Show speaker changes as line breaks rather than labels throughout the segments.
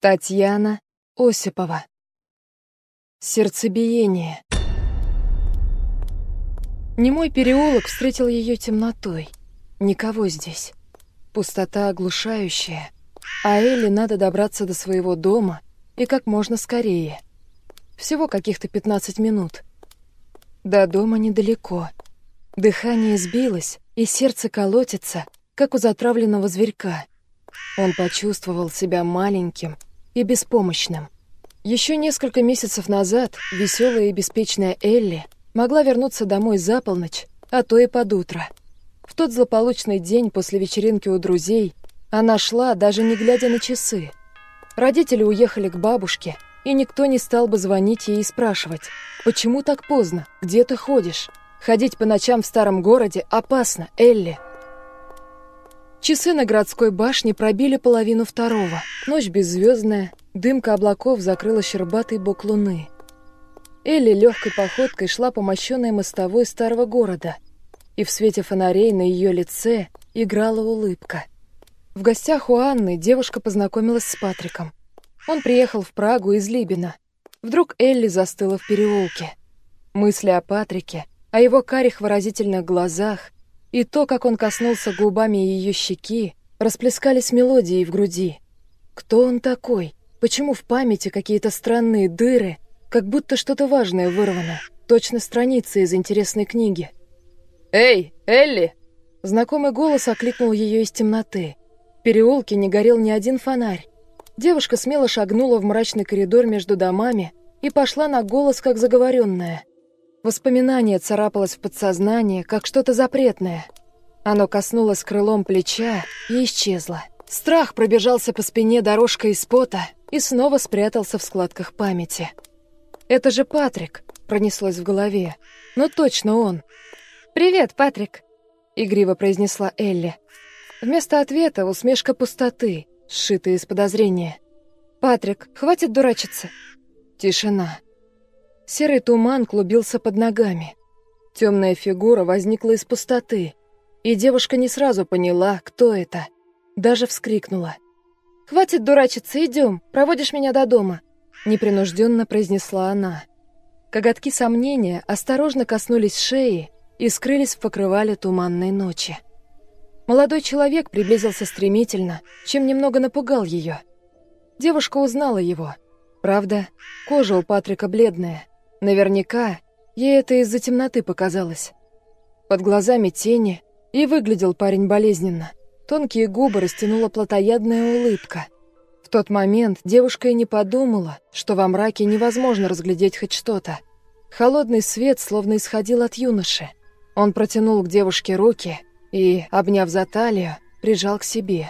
Татьяна Осипова. Сердцебиение. Немой переулок встретил ее темнотой. Никого здесь. Пустота оглушающая. А Элли надо добраться до своего дома и как можно скорее. Всего каких-то 15 минут. До дома недалеко. Дыхание сбилось, и сердце колотится, как у затравленного зверька. Он почувствовал себя маленьким и беспомощным. Еще несколько месяцев назад веселая и беспечная Элли могла вернуться домой за полночь, а то и под утро. В тот злополучный день после вечеринки у друзей она шла, даже не глядя на часы. Родители уехали к бабушке, и никто не стал бы звонить ей и спрашивать: «Почему так поздно? Где ты ходишь? Ходить по ночам в старом городе опасно, Элли». Часы на городской башне пробили 1:30. Ночь беззвездная, дымка облаков закрыла щербатый бок луны. Элли легкой походкой шла по мощенной мостовой старого города, и в свете фонарей на ее лице играла улыбка. В гостях у Анны девушка познакомилась с Патриком. Он приехал в Прагу из Либена. Вдруг Элли застыла в переулке. Мысли о Патрике, о его карих выразительных глазах и то, как он коснулся губами ее щеки, расплескались мелодией в груди. Кто он такой? Почему в памяти какие-то странные дыры, как будто что-то важное вырвано, точно страницы из интересной книги? «Эй, Элли!» Знакомый голос окликнул ее из темноты. В переулке не горел ни один фонарь. Девушка смело шагнула в мрачный коридор между домами и пошла на голос, как заговоренная. Воспоминание царапалось в подсознание, как что-то запретное. Оно коснулось крылом плеча и исчезло. Страх пробежался по спине дорожкой из пота и снова спрятался в складках памяти. «Это же Патрик», — пронеслось в голове. «Ну точно он». «Привет, Патрик», — игриво произнесла Элли. Вместо ответа усмешка пустоты, сшитая из подозрения. «Патрик, хватит дурачиться». Тишина. Серый туман клубился под ногами. Темная фигура возникла из пустоты, и девушка не сразу поняла, кто это. Даже вскрикнула. «Хватит дурачиться, идем, проводишь меня до дома», — непринужденно произнесла она. Коготки сомнения осторожно коснулись шеи и скрылись в покрывале туманной ночи. Молодой человек приблизился стремительно, чем немного напугал ее. Девушка узнала его. Правда, кожа у Патрика бледная. Наверняка ей это из-за темноты показалось. Под глазами тени, и выглядел парень болезненно. Тонкие губы растянула плотоядная улыбка. В тот момент девушка и не подумала, что во мраке невозможно разглядеть хоть что-то. Холодный свет словно исходил от юноши. Он протянул к девушке руки и, обняв за талию, прижал к себе.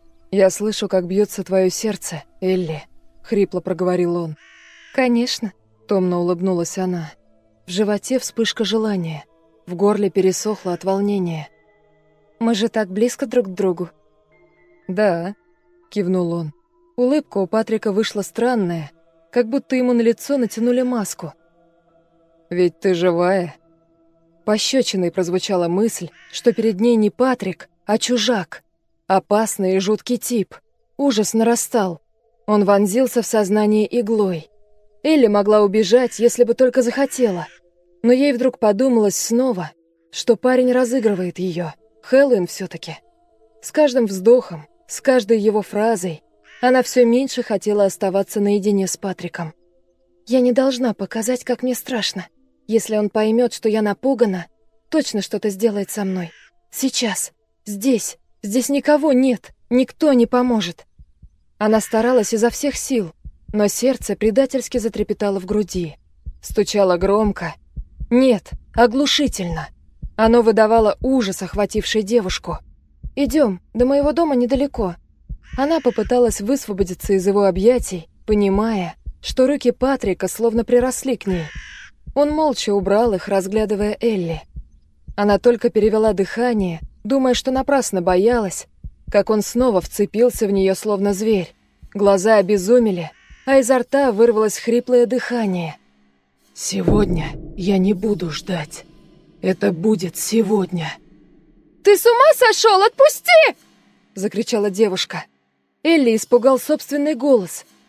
«Я слышу, как бьется твое сердце, Элли», — хрипло проговорил он. «Конечно», — томно улыбнулась она. В животе вспышка желания, в горле пересохло от волнения. «Мы же так близко друг к другу». «Да», — кивнул он. Улыбка у Патрика вышла странная, как будто ему на лицо натянули маску. «Ведь ты живая». Пощечиной прозвучала мысль, что перед ней не Патрик, а чужак. Опасный и жуткий тип. Ужас нарастал. Он вонзился в сознание иглой. Элли могла убежать, если бы только захотела. Но ей вдруг подумалось снова, что парень разыгрывает ее. Хэллоуин все-таки. С каждым вздохом, с каждой его фразой она все меньше хотела оставаться наедине с Патриком. «Я не должна показать, как мне страшно. Если он поймет, что я напугана, точно что-то сделает со мной. Сейчас, здесь никого нет, никто не поможет». Она старалась изо всех сил, но сердце предательски затрепетало в груди. Стучало громко. Нет, оглушительно. Оно выдавало ужас, охвативший девушку. «Идем, до моего дома недалеко». Она попыталась высвободиться из его объятий, понимая, что руки Патрика словно приросли к ней. Он молча убрал их, разглядывая Элли. Она только перевела дыхание, думая, что напрасно боялась, как он снова вцепился в нее, словно зверь. Глаза обезумели, а изо рта вырвалось хриплое дыхание. «Сегодня я не буду ждать. Это будет сегодня». «Ты с ума сошел? Отпусти!» — закричала девушка. Элли испугал собственный голос.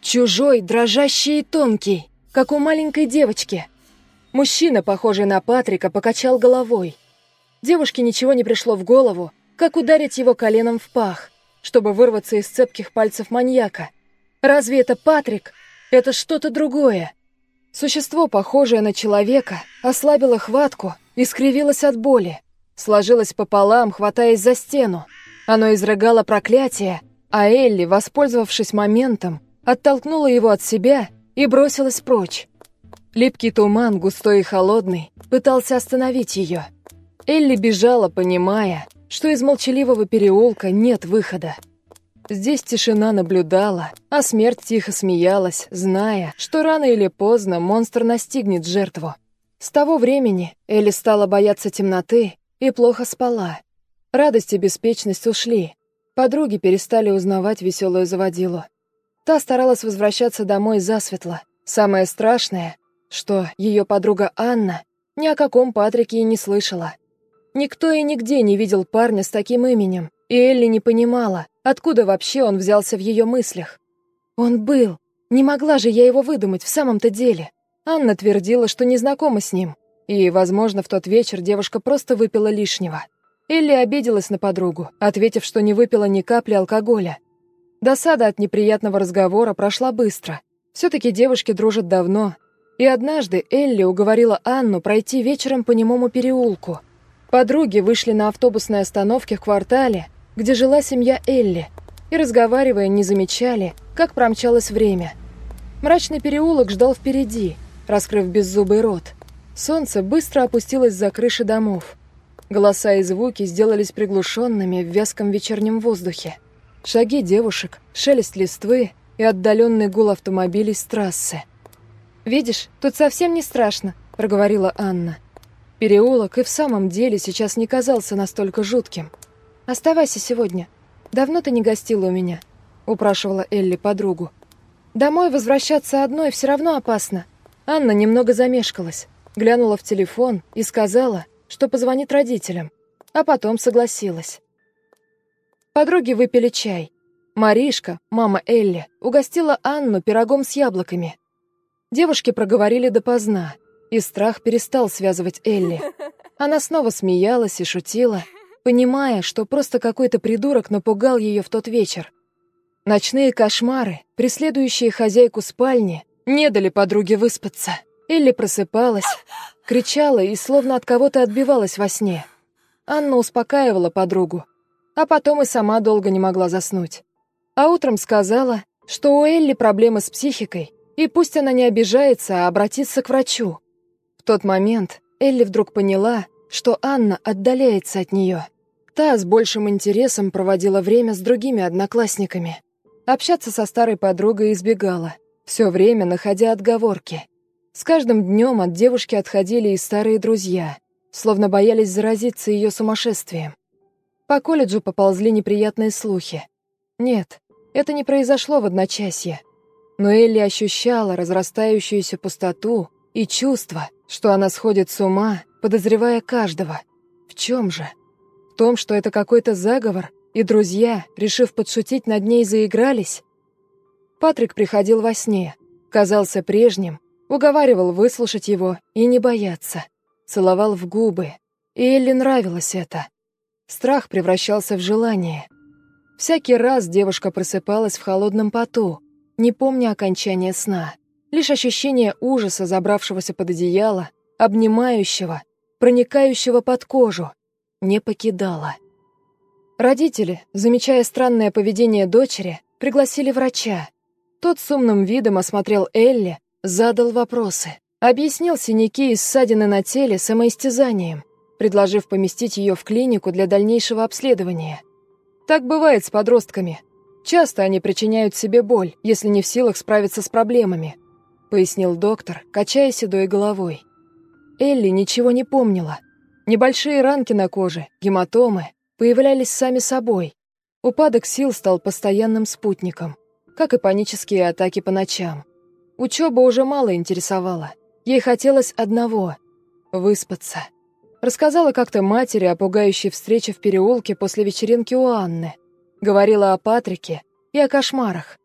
Чужой, дрожащий и тонкий, как у маленькой девочки. Мужчина, похожий на Патрика, покачал головой. Девушке ничего не пришло в голову, как ударить его коленом в пах, чтобы вырваться из цепких пальцев маньяка. Разве это Патрик? Это что-то другое. Существо, похожее на человека, ослабило хватку и скривилось от боли. Сложилось пополам, хватаясь за стену. Оно изрыгало проклятие, а Элли, воспользовавшись моментом, оттолкнула его от себя и бросилась прочь. Липкий туман, густой и холодный, пытался остановить ее. Элли бежала, понимая, что из молчаливого переулка нет выхода. Здесь тишина наблюдала, а смерть тихо смеялась, зная, что рано или поздно монстр настигнет жертву. С того времени Элли стала бояться темноты и плохо спала. Радость и беспечность ушли. Подруги перестали узнавать веселую заводилу. Та старалась возвращаться домой засветло. Самое страшное, что ее подруга Анна ни о каком Патрике и не слышала. Никто и нигде не видел парня с таким именем, и Элли не понимала, откуда вообще он взялся в ее мыслях. Он был. Не могла же я его выдумать в самом-то деле. Анна твердила, что не знакома с ним, и, возможно, в тот вечер девушка просто выпила лишнего. Элли обиделась на подругу, ответив, что не выпила ни капли алкоголя. Досада от неприятного разговора прошла быстро. Все-таки девушки дружат давно. И однажды Элли уговорила Анну пройти вечером по немому переулку. Подруги вышли на автобусной остановке в квартале, где жила семья Элли, и, разговаривая, не замечали, как промчалось время. Мрачный переулок ждал впереди, раскрыв беззубый рот. Солнце быстро опустилось за крыши домов. Голоса и звуки сделались приглушенными в вязком вечернем воздухе. Шаги девушек, шелест листвы и отдаленный гул автомобилей с трассы. «Видишь, тут совсем не страшно», — проговорила Анна. Переулок и в самом деле сейчас не казался настолько жутким. «Оставайся сегодня. Давно ты не гостила у меня», — упрашивала Элли подругу. «Домой возвращаться одной все равно опасно». Анна немного замешкалась, глянула в телефон и сказала, что позвонит родителям, а потом согласилась. Подруги выпили чай. Маришка, мама Элли, угостила Анну пирогом с яблоками. Девушки проговорили допоздна, и страх перестал связывать Элли. Она снова смеялась и шутила, понимая, что просто какой-то придурок напугал ее в тот вечер. Ночные кошмары, преследующие хозяйку спальни, не дали подруге выспаться. Элли просыпалась, кричала и словно от кого-то отбивалась во сне. Анна успокаивала подругу, а потом и сама долго не могла заснуть. А утром сказала, что у Элли проблемы с психикой, и пусть она не обижается, а обратится к врачу. В тот момент Элли вдруг поняла, что Анна отдаляется от нее. Та с большим интересом проводила время с другими одноклассниками. Общаться со старой подругой избегала, все время находя отговорки. С каждым днем от девушки отходили и старые друзья, словно боялись заразиться ее сумасшествием. По колледжу поползли неприятные слухи. Нет, это не произошло в одночасье. Но Элли ощущала разрастающуюся пустоту и чувство, что она сходит с ума, подозревая каждого. В чем же? В том, что это какой-то заговор, и друзья, решив подшутить над ней, заигрались? Патрик приходил во сне, казался прежним, уговаривал выслушать его и не бояться. Целовал в губы, и Элли нравилось это. Страх превращался в желание. Всякий раз девушка просыпалась в холодном поту, не помня окончания сна. Лишь ощущение ужаса, забравшегося под одеяло, обнимающего, проникающего под кожу, не покидало. Родители, замечая странное поведение дочери, пригласили врача. Тот с умным видом осмотрел Элли, задал вопросы. Объяснил синяки и ссадины на теле самоистязанием, предложив поместить ее в клинику для дальнейшего обследования. Так бывает с подростками. Часто они причиняют себе боль, если не в силах справиться с проблемами, пояснил доктор, качая седой головой. Элли ничего не помнила. Небольшие ранки на коже, гематомы появлялись сами собой. Упадок сил стал постоянным спутником, как и панические атаки по ночам. Учеба уже мало интересовала. Ей хотелось одного — выспаться. Рассказала как-то матери о пугающей встрече в переулке после вечеринки у Анны. Говорила о Патрике и о кошмарах.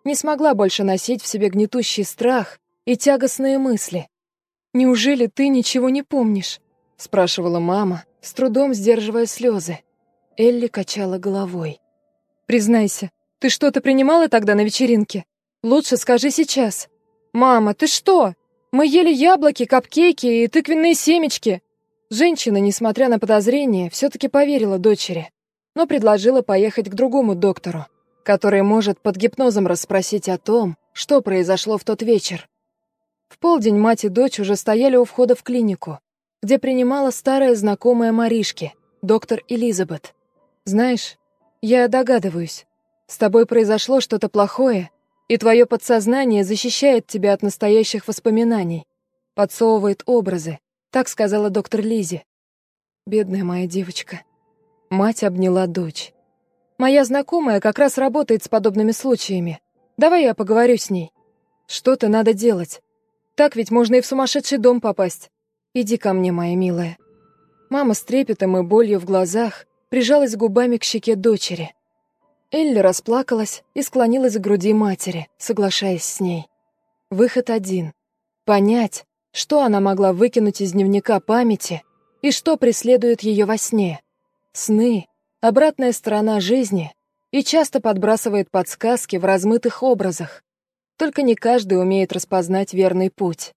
Не смогла больше носить в себе гнетущий страх и тягостные мысли. «Неужели ты ничего не помнишь?» — спрашивала мама, с трудом сдерживая слезы. Элли качала головой. «Признайся, ты что-то принимала тогда на вечеринке? Лучше скажи сейчас». «Мама, ты что? Мы ели яблоки, капкейки и тыквенные семечки». Женщина, несмотря на подозрения, все-таки поверила дочери, но предложила поехать к другому доктору, который может под гипнозом расспросить о том, что произошло в тот вечер. В полдень мать и дочь уже стояли у входа в клинику, где принимала старая знакомая Маришки, доктор Элизабет. «Знаешь, я догадываюсь, с тобой произошло что-то плохое, и твое подсознание защищает тебя от настоящих воспоминаний, подсовывает образы», так сказала доктор Лизи. «Бедная моя девочка». Мать обняла дочь. «Моя знакомая как раз работает с подобными случаями. Давай я поговорю с ней. Что-то надо делать. Так ведь можно и в сумасшедший дом попасть. Иди ко мне, моя милая». Мама с трепетом и болью в глазах прижалась губами к щеке дочери. Элли расплакалась и склонилась к груди матери, соглашаясь с ней. Выход один — понять, что она могла выкинуть из дневника памяти и что преследует ее во сне. Сны — обратная сторона жизни и часто подбрасывает подсказки в размытых образах. Только не каждый умеет распознать верный путь.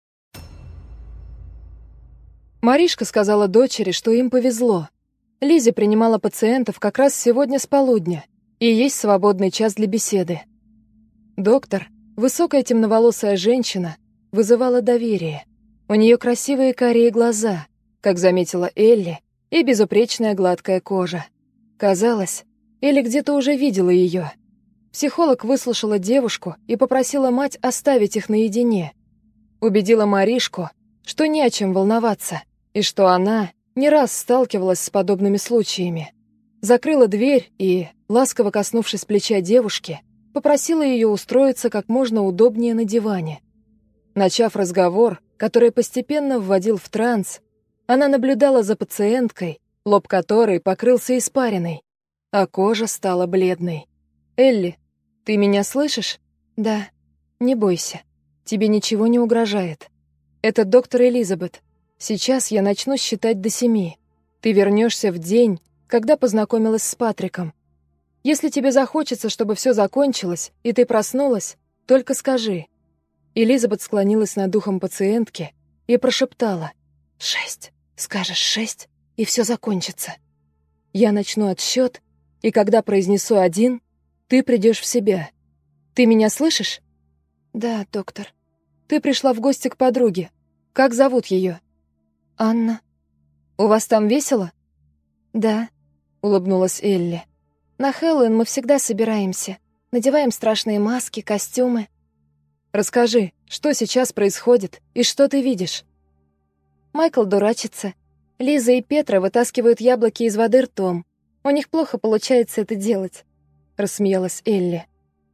Маришка сказала дочери, что им повезло. Лизи принимала пациентов как раз сегодня с полудня, и есть свободный час для беседы. Доктор, высокая темноволосая женщина, вызывала доверие. У нее красивые карие глаза, как заметила Элли, и безупречная гладкая кожа. Казалось, Элли где-то уже видела ее. Психолог выслушала девушку и попросила мать оставить их наедине. Убедила Маришку, что не о чем волноваться, и что она не раз сталкивалась с подобными случаями. Закрыла дверь и, ласково коснувшись плеча девушки, попросила ее устроиться как можно удобнее на диване. Начав разговор, который постепенно вводил в транс, она наблюдала за пациенткой, лоб которой покрылся испариной, а кожа стала бледной. «Элли, ты меня слышишь?» «Да. Не бойся. Тебе ничего не угрожает. Это доктор Элизабет. Сейчас я начну считать до 7. Ты вернешься в день, когда познакомилась с Патриком. Если тебе захочется, чтобы все закончилось, и ты проснулась, только скажи». Элизабет склонилась над духом пациентки и прошептала: 6. Скажешь 6, и все закончится. Я начну отсчет, и когда произнесу 1, ты придешь в себя. Ты меня слышишь? Да, доктор. Ты пришла в гости к подруге. Как зовут ее? Анна. У вас там весело? Да, улыбнулась Элли. На Хэллоуин мы всегда собираемся. Надеваем страшные маски, костюмы. Расскажи, что сейчас происходит и что ты видишь? Майкл дурачится. Лиза и Петра вытаскивают яблоки из воды ртом. У них плохо получается это делать, рассмеялась Элли.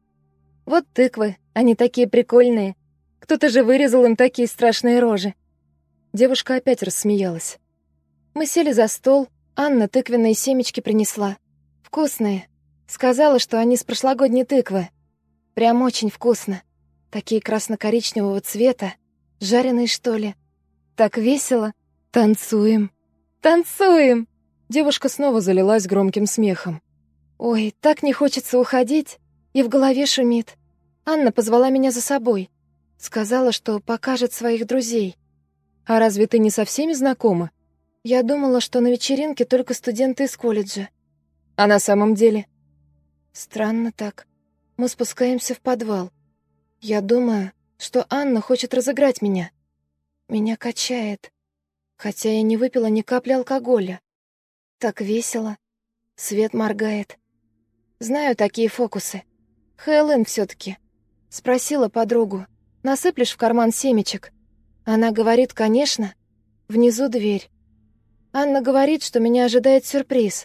Вот тыквы, они такие прикольные. Кто-то же вырезал им такие страшные рожи. Девушка опять рассмеялась. Мы сели за стол, Анна тыквенные семечки принесла. Вкусные. Сказала, что они с прошлогодней тыквы. Прям очень вкусно. Такие красно-коричневого цвета. Жареные, что ли. Так весело. Танцуем. Танцуем! Девушка снова залилась громким смехом. Ой, так не хочется уходить. И в голове шумит. Анна позвала меня за собой. Сказала, что покажет своих друзей. А разве ты не со всеми знакома? Я думала, что на вечеринке только студенты из колледжа. А на самом деле? Странно так. Мы спускаемся в подвал. Я думаю, что Анна хочет разыграть меня. Меня качает. Хотя я не выпила ни капли алкоголя. Так весело. Свет моргает. Знаю такие фокусы. Хэллоуин все-таки. Спросила подругу: насыплешь в карман семечек? Она говорит: конечно. Внизу дверь. Анна говорит, что меня ожидает сюрприз.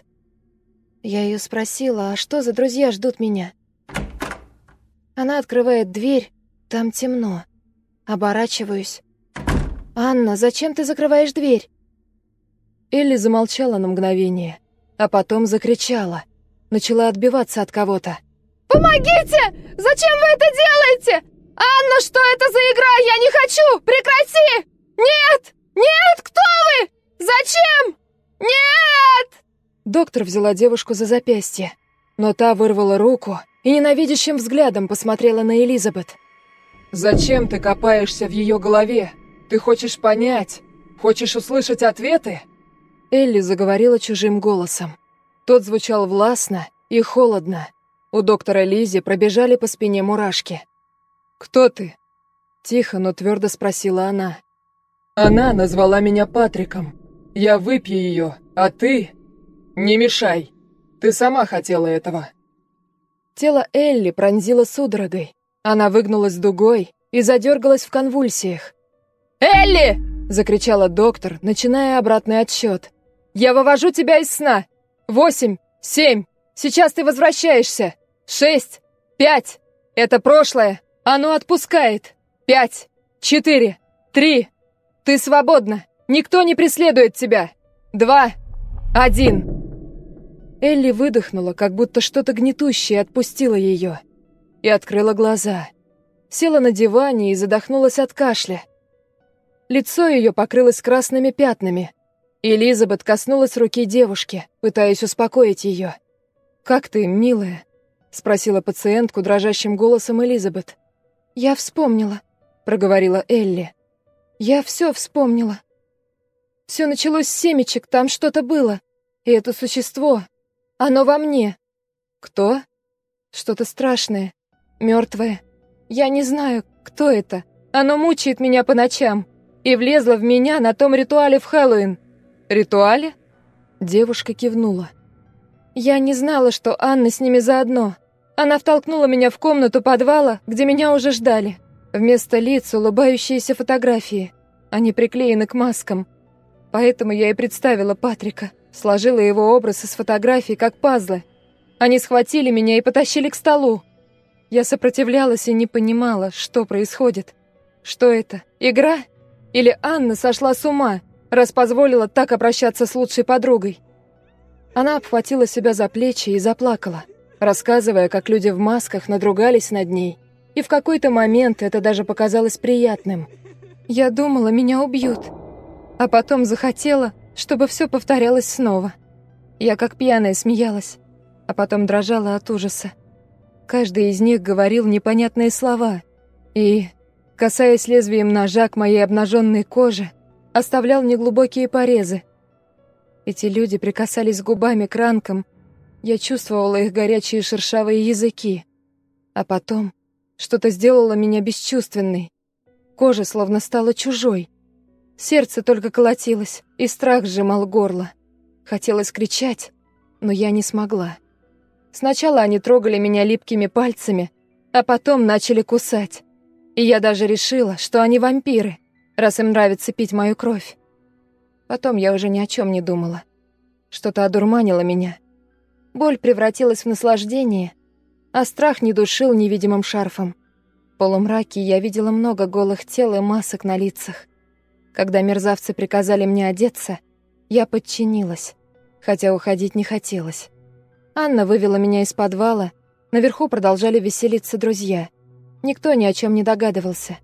Я ее спросила: а что за друзья ждут меня? Она открывает дверь, там темно. Оборачиваюсь. «Анна, зачем ты закрываешь дверь?» Элли замолчала на мгновение, а потом закричала. Начала отбиваться от кого-то. Помогите! Зачем вы это делаете? Анна, что это за игра? Я не хочу! Прекрати! Нет! Нет! Кто вы? Зачем? Нет!» Доктор взяла девушку за запястье, но та вырвала руку и ненавидящим взглядом посмотрела на Элизабет. «Зачем ты копаешься в ее голове? Ты хочешь понять? Хочешь услышать ответы?» Элли заговорила чужим голосом. Тот звучал властно и холодно. У доктора Лизи пробежали по спине мурашки. «Кто ты?» — тихо, но твердо спросила она. «Она назвала меня Патриком. Я выпью ее, а ты... Не мешай. Ты сама хотела этого». Тело Элли пронзило судорогой. Она выгнулась дугой и задергалась в конвульсиях. «Элли!» — закричала доктор, начиная обратный отсчет. «Я вывожу тебя из сна! 8, 7, сейчас ты возвращаешься! 6, 5, это прошлое, оно отпускает! 5, 4, 3, ты свободна, никто не преследует тебя! 2, 1. Элли выдохнула, как будто что-то гнетущее отпустило ее, и открыла глаза. Села на диване и задохнулась от кашля. Лицо ее покрылось красными пятнами. Элизабет коснулась руки девушки, пытаясь успокоить ее. «Как ты, милая?» — спросила пациентку дрожащим голосом Элизабет. «Я вспомнила», — проговорила Элли. «Я все вспомнила. Все началось с семечек, там что-то было. И это существо, оно во мне». «Кто?» «Что-то страшное, мертвое. Я не знаю, кто это. Оно мучает меня по ночам и влезло в меня на том ритуале в Хэллоуин». «Ритуале?» Девушка кивнула. «Я не знала, что Анна с ними заодно. Она втолкнула меня в комнату подвала, где меня уже ждали. Вместо лиц улыбающиеся фотографии. Они приклеены к маскам. Поэтому я и представила Патрика, сложила его образ из фотографий, как пазлы. Они схватили меня и потащили к столу. Я сопротивлялась и не понимала, что происходит. Что это, игра? Или Анна сошла с ума, раз позволила так обращаться с лучшей подругой?» Она обхватила себя за плечи и заплакала, рассказывая, как люди в масках надругались над ней, и в какой-то момент это даже показалось приятным. «Я думала, меня убьют, а потом захотела, чтобы все повторялось снова. Я как пьяная смеялась, а потом дрожала от ужаса. Каждый из них говорил непонятные слова и, касаясь лезвием ножа к моей обнаженной коже, оставлял неглубокие порезы. Эти люди прикасались губами к ранкам, я чувствовала их горячие шершавые языки. А потом что-то сделало меня бесчувственной. Кожа словно стала чужой. Сердце только колотилось, и страх сжимал горло. Хотелось кричать, но я не смогла. Сначала они трогали меня липкими пальцами, а потом начали кусать. И я даже решила, что они вампиры, раз им нравится пить мою кровь. Потом я уже ни о чем не думала. Что-то одурманило меня. Боль превратилась в наслаждение, а страх не душил невидимым шарфом. В полумраке я видела много голых тел и масок на лицах. Когда мерзавцы приказали мне одеться, я подчинилась, хотя уходить не хотелось. Анна вывела меня из подвала, наверху продолжали веселиться друзья. Никто ни о чем не догадывался.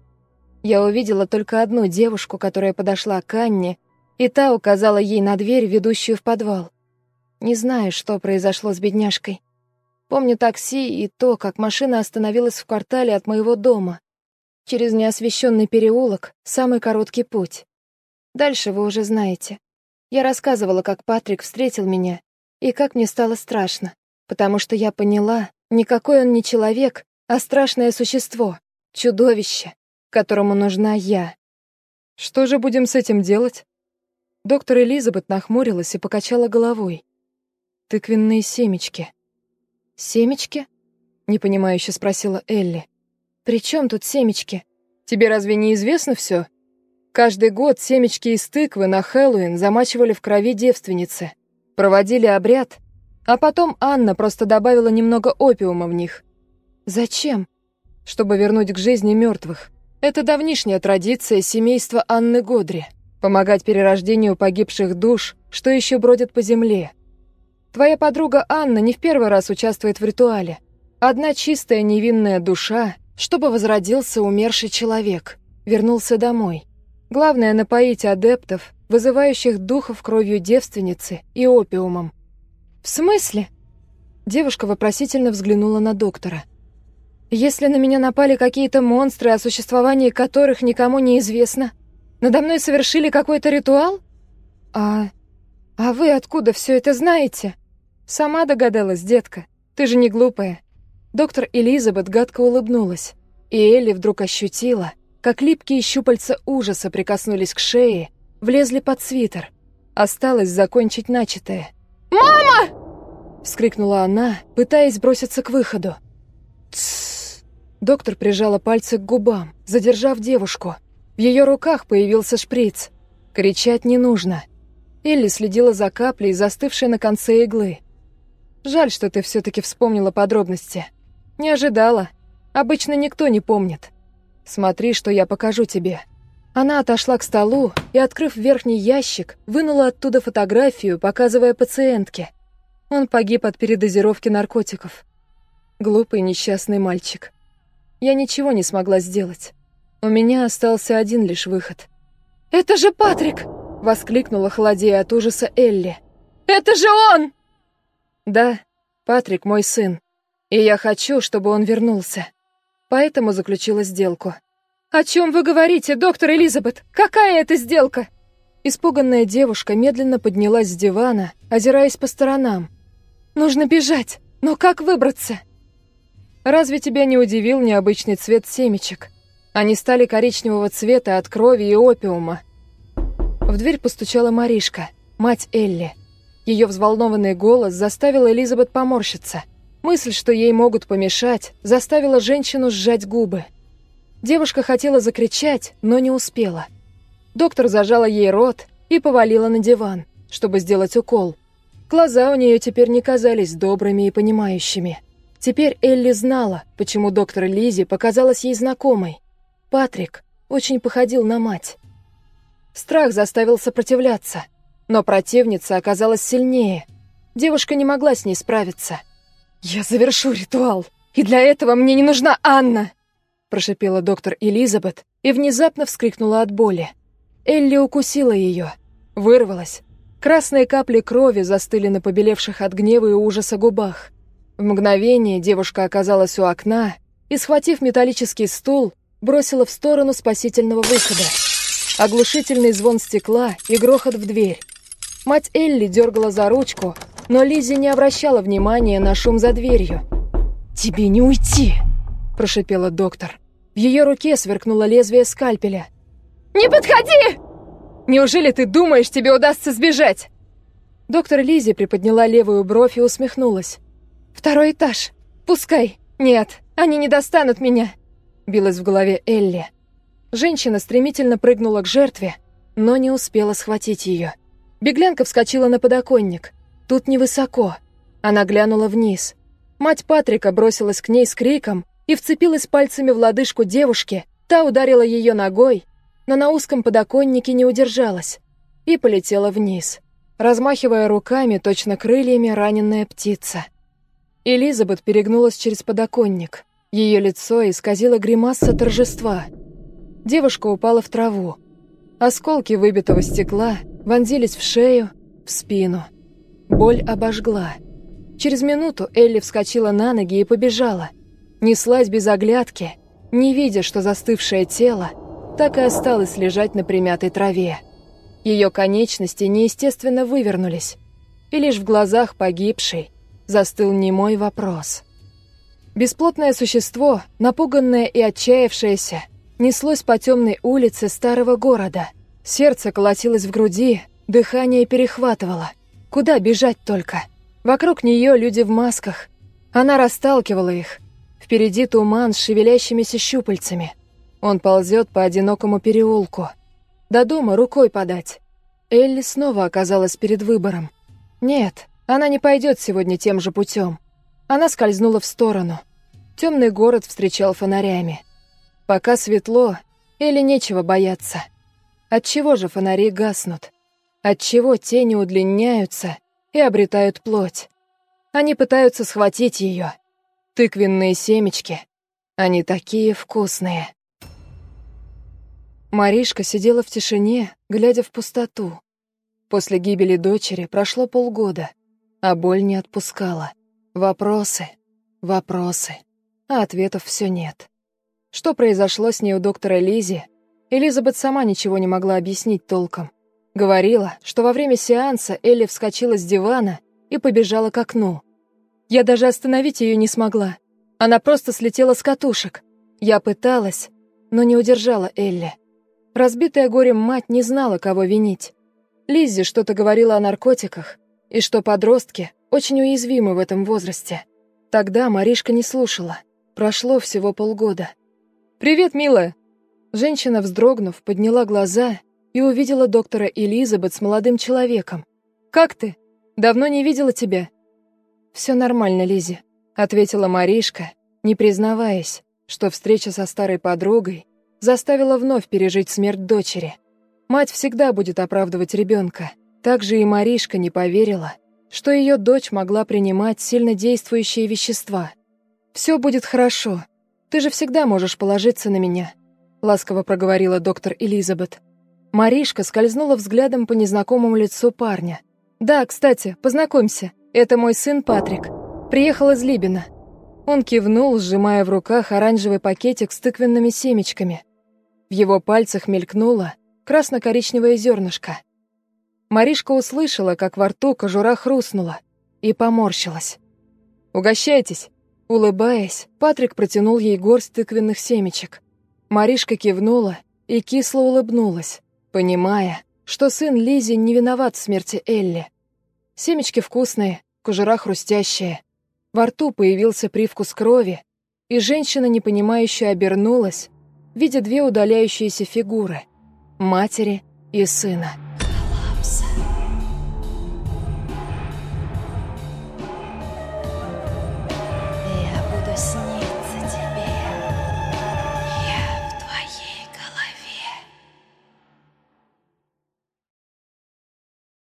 Я увидела только одну девушку, которая подошла к Анне, и та указала ей на дверь, ведущую в подвал. Не знаю, что произошло с бедняжкой. Помню такси и то, как машина остановилась в квартале от моего дома. Через неосвещенный переулок, самый короткий путь. Дальше вы уже знаете. Я рассказывала, как Патрик встретил меня, и как мне стало страшно, потому что я поняла, никакой он не человек, а страшное существо, чудовище, которому нужна я. «Что же будем с этим делать?» Доктор Элизабет нахмурилась и покачала головой. «Тыквенные семечки». «Семечки?» — непонимающе спросила Элли. «При чем тут семечки? Тебе разве не известно все? Каждый год семечки из тыквы на Хэллоуин замачивали в крови девственницы, проводили обряд, а потом Анна просто добавила немного опиума в них. Зачем? Чтобы вернуть к жизни мертвых. Это давнишняя традиция семейства Анны Годри — помогать перерождению погибших душ, что еще бродят по земле. Твоя подруга Анна не в первый раз участвует в ритуале. Одна чистая невинная душа, чтобы возродился умерший человек, вернулся домой. Главное — напоить адептов, вызывающих духов кровью девственницы и опиумом. «В смысле?» Девушка вопросительно взглянула на доктора. «Если на меня напали какие-то монстры, о существовании которых никому не известно, надо мной совершили какой-то ритуал? А вы откуда все это знаете?» «Сама догадалась, детка. Ты же не глупая». Доктор Элизабет гадко улыбнулась, и Элли вдруг ощутила, как липкие щупальца ужаса прикоснулись к шее, влезли под свитер. Осталось закончить начатое. «Мама!» — вскрикнула она, пытаясь броситься к выходу. «Тссс!» Доктор прижала пальцы к губам, задержав девушку. В ее руках появился шприц. Кричать не нужно. Элли следила за каплей, застывшей на конце иглы. «Жаль, что ты все-таки вспомнила подробности. Не ожидала. Обычно никто не помнит. Смотри, что я покажу тебе». Она отошла к столу и, открыв верхний ящик, вынула оттуда фотографию, показывая пациентке. Он погиб от передозировки наркотиков. Глупый несчастный мальчик. Я ничего не смогла сделать. У меня остался один лишь выход. «Это же Патрик!» — воскликнула, холодея от ужаса, Элли. «Это же он!» «Да, Патрик мой сын, и я хочу, чтобы он вернулся. Поэтому заключила сделку». «О чем вы говорите, доктор Элизабет? Какая это сделка?» Испуганная девушка медленно поднялась с дивана, озираясь по сторонам. «Нужно бежать, но как выбраться?» «Разве тебя не удивил необычный цвет семечек? Они стали коричневого цвета от крови и опиума». В дверь постучала Маришка, мать Элли. Ее взволнованный голос заставил Элизабет поморщиться. Мысль, что ей могут помешать, заставила женщину сжать губы. Девушка хотела закричать, но не успела. Доктор зажала ей рот и повалила на диван, чтобы сделать укол. Глаза у нее теперь не казались добрыми и понимающими. Теперь Элли знала, почему доктор Лизи показалась ей знакомой. Патрик очень походил на мать. Страх заставил сопротивляться, но противница оказалась сильнее. Девушка не могла с ней справиться. «Я завершу ритуал, и для этого мне не нужна Анна!» прошипела доктор Элизабет и внезапно вскрикнула от боли. Элли укусила ее, вырвалась. Красные капли крови застыли на побелевших от гнева и ужаса губах. В мгновение девушка оказалась у окна и, схватив металлический стул, бросила в сторону спасительного выхода. Оглушительный звон стекла и грохот в дверь. Мать Элли дергала за ручку, но Лиззи не обращала внимания на шум за дверью. «Тебе не уйти!» – прошипела доктор. В ее руке сверкнуло лезвие скальпеля. «Не подходи! Неужели ты думаешь, тебе удастся сбежать?» Доктор Лиззи приподняла левую бровь и усмехнулась. «Второй этаж. Пускай. Нет, они не достанут меня!» Билась в голове Элли. Женщина стремительно прыгнула к жертве, но не успела схватить ее. Беглянка вскочила на подоконник. Тут невысоко. Она глянула вниз. Мать Патрика бросилась к ней с криком и вцепилась пальцами в лодыжку девушки. Та ударила ее ногой, но на узком подоконнике не удержалась и полетела вниз, размахивая руками, точно крыльями, раненая птица. Элизабет перегнулась через подоконник. Ее лицо исказило гримаса торжества. Девушка упала в траву. Осколки выбитого стекла вонзились в шею, в спину. Боль обожгла. Через минуту Элли вскочила на ноги и побежала. Неслась без оглядки, не видя, что застывшее тело так и осталось лежать на примятой траве. Ее конечности неестественно вывернулись, и лишь в глазах погибшей застыл немой вопрос. Бесплотное существо, напуганное и отчаявшееся, неслось по темной улице старого города. Сердце колотилось в груди, дыхание перехватывало. Куда бежать только? Вокруг нее люди в масках. Она расталкивала их. Впереди туман с шевелящимися щупальцами. Он ползет по одинокому переулку. До дома рукой подать. Элли снова оказалась перед выбором. Нет, она не пойдет сегодня тем же путем. Она скользнула в сторону. Темный город встречал фонарями. Пока светло, Элли нечего бояться. Отчего же фонари гаснут? Отчего тени удлиняются и обретают плоть? Они пытаются схватить ее. Тыквенные семечки. Они такие вкусные. Маришка сидела в тишине, глядя в пустоту. После гибели дочери прошло полгода, а боль не отпускала. Вопросы, вопросы, а ответов все нет. Что произошло с ней у доктора Лизи, Элизабет сама ничего не могла объяснить толком. Говорила, что во время сеанса Элли вскочила с дивана и побежала к окну. Я даже остановить ее не смогла. Она просто слетела с катушек. Я пыталась, но не удержала Элли. Разбитая горем мать не знала, кого винить. Лиззи что-то говорила о наркотиках, и что подростки очень уязвимы в этом возрасте. Тогда Маришка не слушала. Прошло всего полгода. «Привет, милая!» Женщина, вздрогнув, подняла глаза и увидела доктора Элизабет с молодым человеком. «Как ты? Давно не видела тебя». «Все нормально, Лиззи», — ответила Маришка, не признаваясь, что встреча со старой подругой заставила вновь пережить смерть дочери. Мать всегда будет оправдывать ребенка. Также и Маришка не поверила, что ее дочь могла принимать сильнодействующие вещества. «Все будет хорошо. Ты же всегда можешь положиться на меня», — ласково проговорила доктор Элизабет. Маришка скользнула взглядом по незнакомому лицу парня. «Да, кстати, познакомься, это мой сын Патрик. Приехал из Либена». Он кивнул, сжимая в руках оранжевый пакетик с тыквенными семечками. В его пальцах мелькнуло красно-коричневое зернышко. Маришка услышала, как во рту кожура хрустнула, и поморщилась. «Угощайтесь!» Улыбаясь, Патрик протянул ей горсть тыквенных семечек. Маришка кивнула и кисло улыбнулась, понимая, что сын Лиззи не виноват в смерти Элли. Семечки вкусные, кожура хрустящая. Во рту появился привкус крови, и женщина, непонимающе, обернулась, видя две удаляющиеся фигуры — матери и сына.